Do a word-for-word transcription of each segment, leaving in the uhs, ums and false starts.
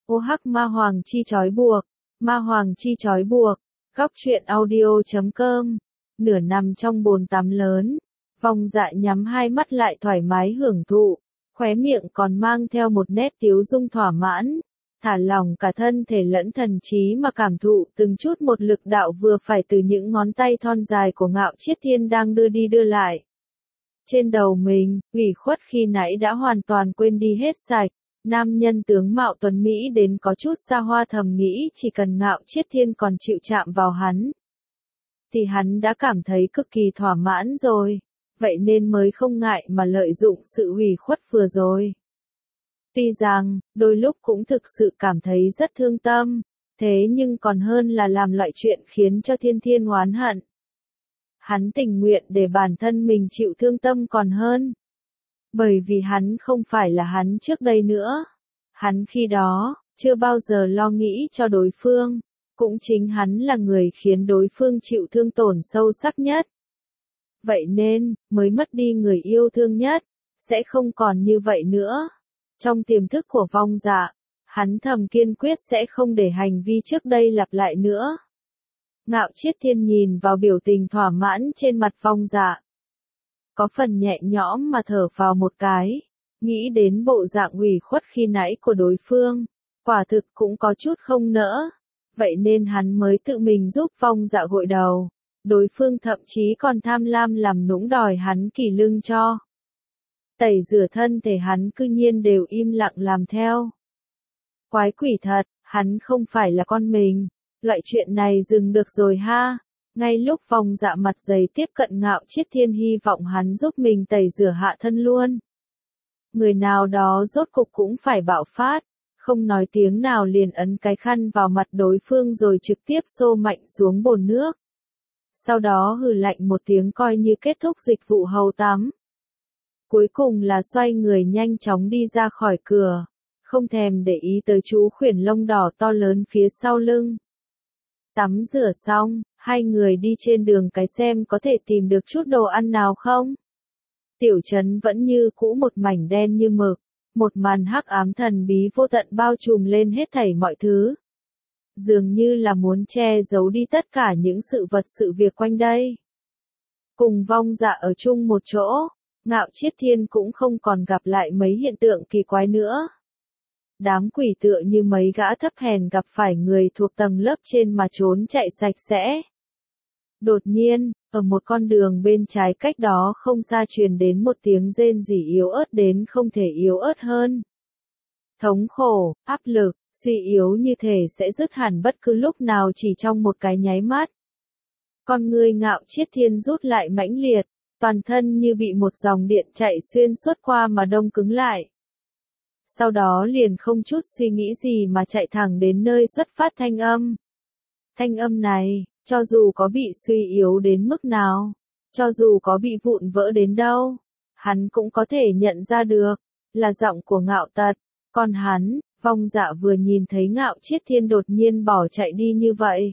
Ô hắc ma hoàng chi trói buộc, ma hoàng chi trói buộc, góc truyện audio chấm com, nửa nằm trong bồn tắm lớn, Vong Dạ nhắm hai mắt lại thoải mái hưởng thụ, khóe miệng còn mang theo một nét tiếu dung thỏa mãn, thả lỏng cả thân thể lẫn thần trí mà cảm thụ từng chút một lực đạo vừa phải từ những ngón tay thon dài của Ngạo Chiết Thiên đang đưa đi đưa lại. Trên đầu mình, ủy khuất khi nãy đã hoàn toàn quên đi hết sạch. Nam nhân tướng mạo tuấn Mỹ đến có chút xa hoa thầm nghĩ chỉ cần Ngạo Chiết Thiên còn chịu chạm vào hắn, thì hắn đã cảm thấy cực kỳ thỏa mãn rồi, vậy nên mới không ngại mà lợi dụng sự ủy khuất vừa rồi. Tuy rằng, đôi lúc cũng thực sự cảm thấy rất thương tâm, thế nhưng còn hơn là làm loại chuyện khiến cho Thiên Thiên oán hận. Hắn tình nguyện để bản thân mình chịu thương tâm còn hơn. Bởi vì hắn không phải là hắn trước đây nữa. Hắn khi đó, chưa bao giờ lo nghĩ cho đối phương. Cũng chính hắn là người khiến đối phương chịu thương tổn sâu sắc nhất. Vậy nên, mới mất đi người yêu thương nhất, sẽ không còn như vậy nữa. Trong tiềm thức của Vong Dạ, hắn thầm kiên quyết sẽ không để hành vi trước đây lặp lại nữa. Ngạo Chiết Thiên nhìn vào biểu tình thỏa mãn trên mặt Vong Dạ. Có phần nhẹ nhõm mà thở vào một cái, nghĩ đến bộ dạng ủy khuất khi nãy của đối phương, quả thực cũng có chút không nỡ, vậy nên hắn mới tự mình giúp Vong Dạ gội đầu, đối phương thậm chí còn tham lam làm nũng đòi hắn kỷ lưng cho. Tẩy rửa thân thể hắn cư nhiên đều im lặng làm theo. Quái quỷ thật, hắn không phải là con mình, loại chuyện này dừng được rồi ha. Ngay lúc Vong Dạ mặt dày tiếp cận Ngạo Chiết Thiên hy vọng hắn giúp mình tẩy rửa hạ thân luôn. Người nào đó rốt cục cũng phải bạo phát, không nói tiếng nào liền ấn cái khăn vào mặt đối phương rồi trực tiếp xô mạnh xuống bồn nước. Sau đó hừ lạnh một tiếng coi như kết thúc dịch vụ hầu tắm. Cuối cùng là xoay người nhanh chóng đi ra khỏi cửa, không thèm để ý tới chú khuyển lông đỏ to lớn phía sau lưng. Tắm rửa xong, hai người đi trên đường cái xem có thể tìm được chút đồ ăn nào không. Tiểu trấn vẫn như cũ một mảnh đen như mực, một màn hắc ám thần bí vô tận bao trùm lên hết thảy mọi thứ. Dường như là muốn che giấu đi tất cả những sự vật sự việc quanh đây. Cùng Vong Dạ ở chung một chỗ, Ngạo Chiết Thiên cũng không còn gặp lại mấy hiện tượng kỳ quái nữa. Đám quỷ tựa như mấy gã thấp hèn gặp phải người thuộc tầng lớp trên mà trốn chạy sạch sẽ. Đột nhiên, ở một con đường bên trái cách đó không xa truyền đến một tiếng rên rỉ yếu ớt đến không thể yếu ớt hơn. Thống khổ, áp lực, suy yếu như thể sẽ dứt hẳn bất cứ lúc nào chỉ trong một cái nháy mắt. Con người Ngạo Chiết Thiên rút lại mãnh liệt, toàn thân như bị một dòng điện chạy xuyên suốt qua mà đông cứng lại. Sau đó liền không chút suy nghĩ gì mà chạy thẳng đến nơi xuất phát thanh âm. Thanh âm này, cho dù có bị suy yếu đến mức nào, cho dù có bị vụn vỡ đến đâu, hắn cũng có thể nhận ra được, là giọng của Ngạo Tật. Còn hắn, Vong Dạ vừa nhìn thấy Ngạo Chiết Thiên đột nhiên bỏ chạy đi như vậy.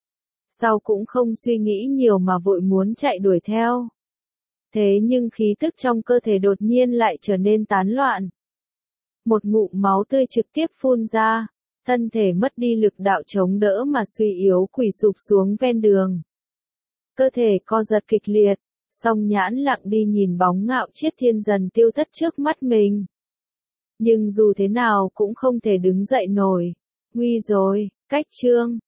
Sau cũng không suy nghĩ nhiều mà vội muốn chạy đuổi theo. Thế nhưng khí tức trong cơ thể đột nhiên lại trở nên tán loạn. Một ngụm máu tươi trực tiếp phun ra, thân thể mất đi lực đạo chống đỡ mà suy yếu quỳ sụp xuống ven đường. Cơ thể co giật kịch liệt, song nhãn lặng đi nhìn bóng Ngạo Chiết Thiên dần tiêu thất trước mắt mình. Nhưng dù thế nào cũng không thể đứng dậy nổi. Nguy rồi, cách chương.